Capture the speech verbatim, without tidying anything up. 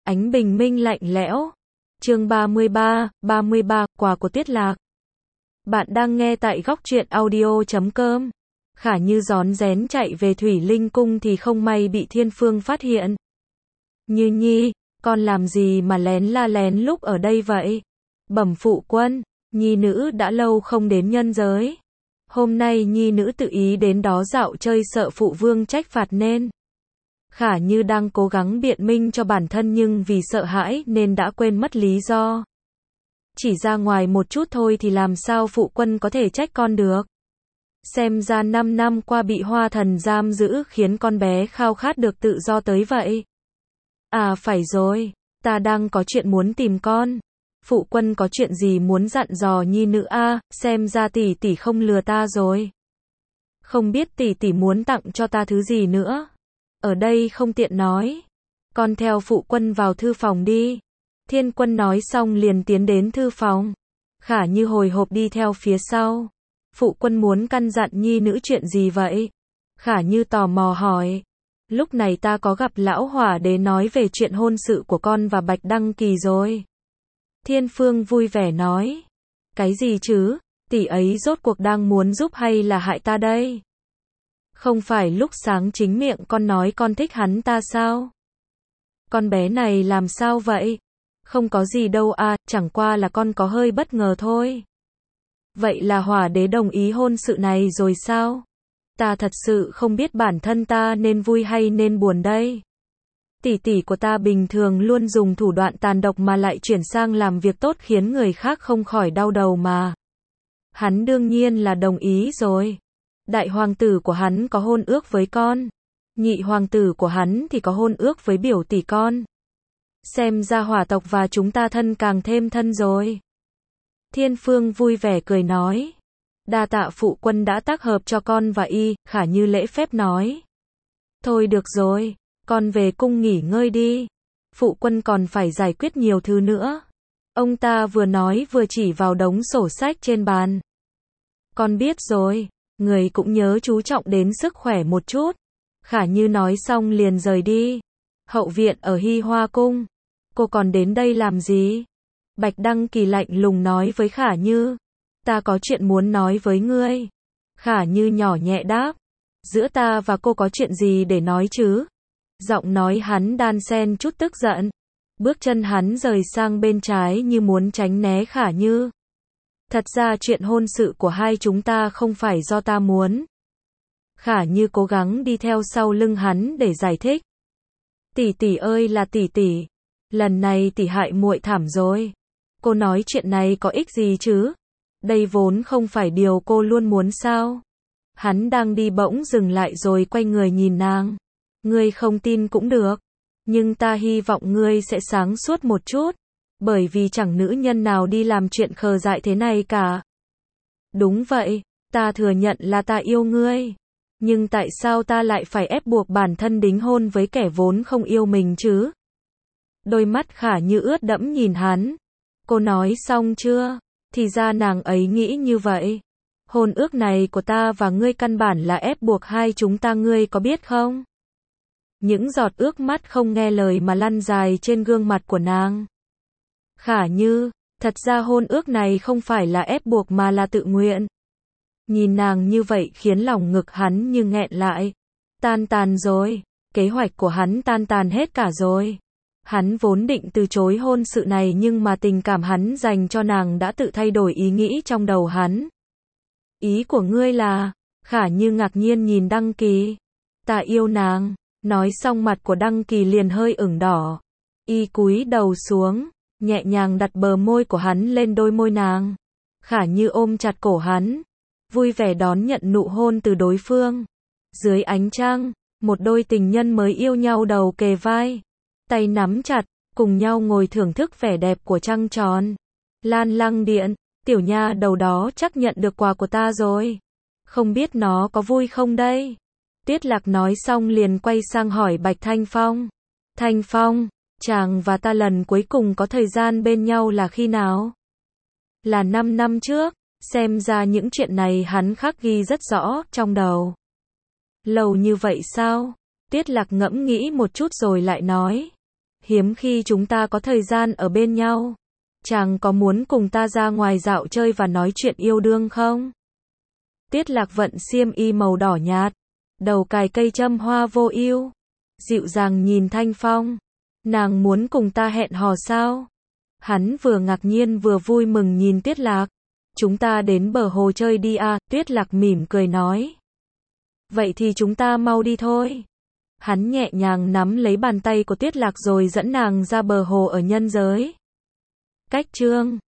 Ánh bình minh lạnh lẽo. Chương ba mươi ba, ba mươi ba, quà của Tuyết Lạc. Bạn đang nghe tại góc truyện audio chấm com. Khả Như rón rén chạy về Thủy Linh Cung thì không may bị Thiên Phương phát hiện. Như Nhi, con làm gì mà lén la lén lúc ở đây vậy? Bẩm phụ quân, Nhi nữ đã lâu không đến nhân giới. Hôm nay Nhi nữ tự ý đến đó dạo chơi sợ phụ vương trách phạt nên. Khả Như đang cố gắng biện minh cho bản thân nhưng vì sợ hãi nên đã quên mất lý do. Chỉ ra ngoài một chút thôi thì làm sao phụ quân có thể trách con được. Xem ra năm năm qua bị Hoa Thần giam giữ khiến con bé khao khát được tự do tới vậy. À phải rồi, ta đang có chuyện muốn tìm con. Phụ quân có chuyện gì muốn dặn dò Nhi nữ a? À, xem ra tỷ tỷ không lừa ta rồi. Không biết tỷ tỷ muốn tặng cho ta thứ gì nữa. Ở đây không tiện nói. Con theo phụ quân vào thư phòng đi. Thiên Quân nói xong liền tiến đến thư phòng. Khả Như hồi hộp đi theo phía sau. Phụ quân muốn căn dặn Nhi nữ chuyện gì vậy? Khả Như tò mò hỏi. Lúc này ta có gặp lão Hỏa Đế nói về chuyện hôn sự của con và Bạch Đăng Kỳ rồi. Thiên Phương vui vẻ nói. Cái gì chứ? Tỷ ấy rốt cuộc đang muốn giúp hay là hại ta đây? Không phải lúc sáng chính miệng con nói con thích hắn ta sao? Con bé này làm sao vậy? Không có gì đâu à, chẳng qua là con có hơi bất ngờ thôi. Vậy là Hỏa Đế đồng ý hôn sự này rồi sao? Ta thật sự không biết bản thân ta nên vui hay nên buồn đây. Tỷ tỷ của ta bình thường luôn dùng thủ đoạn tàn độc mà lại chuyển sang làm việc tốt khiến người khác không khỏi đau đầu mà. Hắn đương nhiên là đồng ý rồi. Đại hoàng tử của hắn có hôn ước với con. Nhị hoàng tử của hắn thì có hôn ước với biểu tỷ con. Xem ra hỏa tộc và chúng ta thân càng thêm thân rồi. Thiên Phương vui vẻ cười nói. Đa tạ phụ quân đã tác hợp cho con và y, Khả Như lễ phép nói. Thôi được rồi, con về cung nghỉ ngơi đi. Phụ quân còn phải giải quyết nhiều thứ nữa. Ông ta vừa nói vừa chỉ vào đống sổ sách trên bàn. Con biết rồi, người cũng nhớ chú trọng đến sức khỏe một chút. Khả Như nói xong liền rời đi. Hậu viện ở Hy Hoa Cung. Cô còn đến đây làm gì? Bạch Đăng Kỳ lạnh lùng nói với Khả Như. Ta có chuyện muốn nói với ngươi. Khả Như nhỏ nhẹ đáp. Giữa ta và cô có chuyện gì để nói chứ? Giọng nói hắn đan xen chút tức giận. Bước chân hắn rời sang bên trái như muốn tránh né Khả Như. Thật ra chuyện hôn sự của hai chúng ta không phải do ta muốn. Khả Như cố gắng đi theo sau lưng hắn để giải thích. Tỷ tỷ ơi là tỷ tỷ. Lần này tỷ hại muội thảm rồi. Cô nói chuyện này có ích gì chứ? Đây vốn không phải điều cô luôn muốn sao? Hắn đang đi bỗng dừng lại rồi quay người nhìn nàng. Ngươi không tin cũng được. Nhưng ta hy vọng ngươi sẽ sáng suốt một chút. Bởi vì chẳng nữ nhân nào đi làm chuyện khờ dại thế này cả. Đúng vậy, ta thừa nhận là ta yêu ngươi. Nhưng tại sao ta lại phải ép buộc bản thân đính hôn với kẻ vốn không yêu mình chứ? Đôi mắt Khả Như ướt đẫm nhìn hắn. Cô nói xong chưa? Thì ra nàng ấy nghĩ như vậy. Hôn ước này của ta và ngươi căn bản là ép buộc hai chúng ta, ngươi có biết không? Những giọt ướt mắt không nghe lời mà lăn dài trên gương mặt của nàng. Khả Như, thật ra hôn ước này không phải là ép buộc mà là tự nguyện. Nhìn nàng như vậy khiến lòng ngực hắn như nghẹn lại. Tan tàn rồi, kế hoạch của hắn tan tàn hết cả rồi. Hắn vốn định từ chối hôn sự này nhưng mà tình cảm hắn dành cho nàng đã tự thay đổi ý nghĩ trong đầu hắn. Ý của ngươi là? Khả Như ngạc nhiên nhìn Đăng Kỳ. Ta yêu nàng. Nói xong mặt của Đăng Kỳ liền hơi ửng đỏ. Y cúi đầu xuống, nhẹ nhàng đặt bờ môi của hắn lên đôi môi nàng. Khả Như ôm chặt cổ hắn, vui vẻ đón nhận nụ hôn từ đối phương. Dưới ánh trăng, một đôi tình nhân mới yêu nhau đầu kề vai, tay nắm chặt, cùng nhau ngồi thưởng thức vẻ đẹp của trăng tròn. Lan Lăng Điện, tiểu nha đầu đó chắc nhận được quà của ta rồi. Không biết nó có vui không đây? Tuyết Lạc nói xong liền quay sang hỏi Bạch Thanh Phong. Thanh Phong, chàng và ta lần cuối cùng có thời gian bên nhau là khi nào? Là năm năm trước, xem ra những chuyện này hắn khắc ghi rất rõ trong đầu. Lâu như vậy sao? Tuyết Lạc ngẫm nghĩ một chút rồi lại nói. hiếm khi chúng ta có thời gian ở bên nhau. Chàng có muốn cùng ta ra ngoài dạo chơi và nói chuyện yêu đương không? Tiết Lạc vận xiêm y màu đỏ nhạt, đầu cài cây châm hoa vô ưu, dịu dàng nhìn Thanh Phong. Nàng muốn cùng ta hẹn hò sao? Hắn vừa ngạc nhiên vừa vui mừng nhìn Tiết Lạc. Chúng ta đến bờ hồ chơi đi à, Tiết Lạc mỉm cười nói. Vậy thì chúng ta mau đi thôi. Hắn nhẹ nhàng nắm lấy bàn tay của Tiết Lạc rồi dẫn nàng ra bờ hồ ở nhân giới. Cách chương